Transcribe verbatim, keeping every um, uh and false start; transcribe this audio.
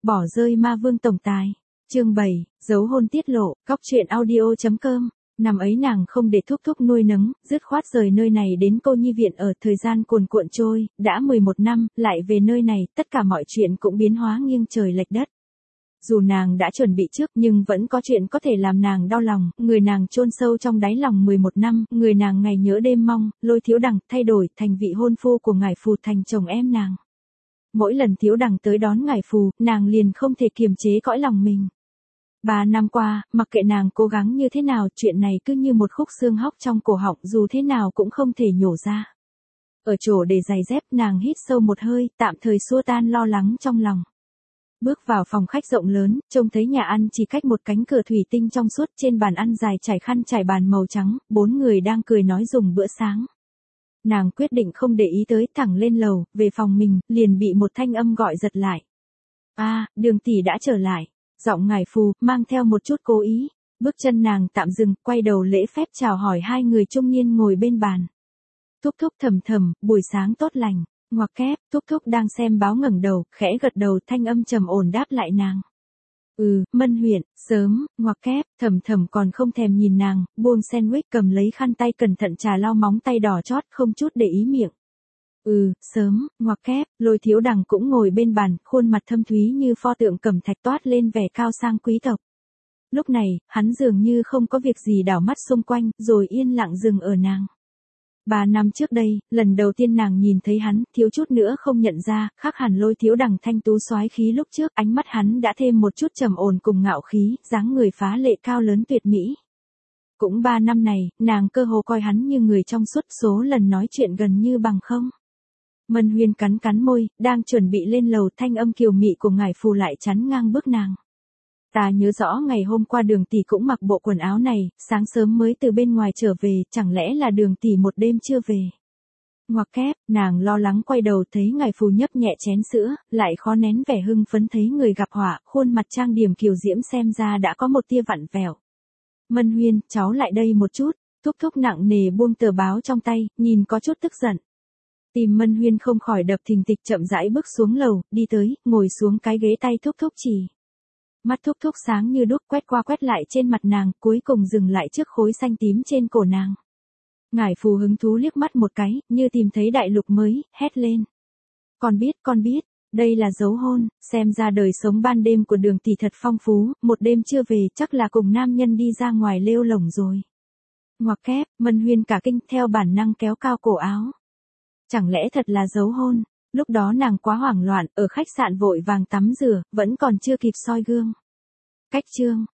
Bỏ rơi ma vương tổng tài. Chương bảy, dấu hôn tiết lộ, góc truyện audio chấm com. Năm ấy nàng không để thúc thúc nuôi nấng, dứt khoát rời nơi này đến cô nhi viện ở, thời gian cuồn cuộn trôi, đã mười một năm, lại về nơi này, tất cả mọi chuyện cũng biến hóa nghiêng trời lệch đất. Dù nàng đã chuẩn bị trước nhưng vẫn có chuyện có thể làm nàng đau lòng, người nàng chôn sâu trong đáy lòng mười một năm, người nàng ngày nhớ đêm mong, Lôi Thiếu Đằng thay đổi thành vị hôn phu của ngải phù thành chồng em nàng. Mỗi lần Thiếu Đằng tới đón ngải phù, nàng liền không thể kiềm chế cõi lòng mình. Ba năm qua, mặc kệ nàng cố gắng như thế nào, chuyện này cứ như một khúc xương hóc trong cổ họng, dù thế nào cũng không thể nhổ ra. Ở chỗ để giày dép, nàng hít sâu một hơi, tạm thời xua tan lo lắng trong lòng. Bước vào phòng khách rộng lớn, trông thấy nhà ăn chỉ cách một cánh cửa thủy tinh trong suốt, trên bàn ăn dài trải khăn trải bàn màu trắng, bốn người đang cười nói dùng bữa sáng. Nàng quyết định không để ý tới, thẳng lên lầu, về phòng mình, liền bị một thanh âm gọi giật lại. A, à, Đường tỷ đã trở lại. Giọng ngải phù, mang theo một chút cố ý. Bước chân nàng tạm dừng, quay đầu lễ phép chào hỏi hai người trung niên ngồi bên bàn. Thúc thúc thầm thầm, buổi sáng tốt lành. Ngoặc kép, thúc thúc đang xem báo ngẩng đầu, khẽ gật đầu, thanh âm trầm ổn đáp lại nàng. Ừ, Mân Huyền, sớm, ngoặc kép, thầm thầm còn không thèm nhìn nàng, buông sandwich, cầm lấy khăn tay cẩn thận trà lau móng tay đỏ chót, không chút để ý miệng. Ừ, sớm, ngoặc kép, Lôi Thiếu Đằng cũng ngồi bên bàn, khuôn mặt thâm thúy như pho tượng cẩm thạch toát lên vẻ cao sang quý tộc. Lúc này, hắn dường như không có việc gì đảo mắt xung quanh, rồi yên lặng dừng ở nàng. Ba năm trước đây, lần đầu tiên nàng nhìn thấy hắn, thiếu chút nữa không nhận ra, khác hẳn Lôi Thiếu Đằng thanh tú soái khí lúc trước, ánh mắt hắn đã thêm một chút trầm ổn cùng ngạo khí, dáng người phá lệ cao lớn tuyệt mỹ. Cũng ba năm này, nàng cơ hồ coi hắn như người trong suốt, số lần nói chuyện gần như bằng không. Mân Huyên cắn cắn môi, đang chuẩn bị lên lầu, thanh âm kiều mị của ngải phù lại chắn ngang bước nàng. Ta nhớ rõ ngày hôm qua Đường tỷ cũng mặc bộ quần áo này, sáng sớm mới từ bên ngoài trở về, chẳng lẽ là Đường tỷ một đêm chưa về. Ngoặc kép, nàng lo lắng quay đầu thấy ngải phù nhấp nhẹ chén sữa, lại khó nén vẻ hưng phấn thấy người gặp họa, khuôn mặt trang điểm kiều diễm xem ra đã có một tia vặn vẹo. Mân Huyên, cháu lại đây một chút, thúc thúc nặng nề buông tờ báo trong tay, nhìn có chút tức giận. Tim Mân Huyên không khỏi đập thình thịch, chậm rãi bước xuống lầu, đi tới, ngồi xuống cái ghế, tay thúc thúc chỉ. Mắt thúc thúc sáng như đuốc, quét qua quét lại trên mặt nàng, cuối cùng dừng lại trước khối xanh tím trên cổ nàng. Ngải phù hứng thú liếc mắt một cái, như tìm thấy đại lục mới, hét lên. Con biết, con biết, đây là dấu hôn, xem ra đời sống ban đêm của Đường tỷ thật phong phú, một đêm chưa về, chắc là cùng nam nhân đi ra ngoài lêu lổng rồi. Ngoặc kép, Mân Huyên cả kinh, theo bản năng kéo cao cổ áo. Chẳng lẽ thật là dấu hôn? Lúc đó nàng quá hoảng loạn, ở khách sạn vội vàng tắm rửa, vẫn còn chưa kịp soi gương. Cách chương,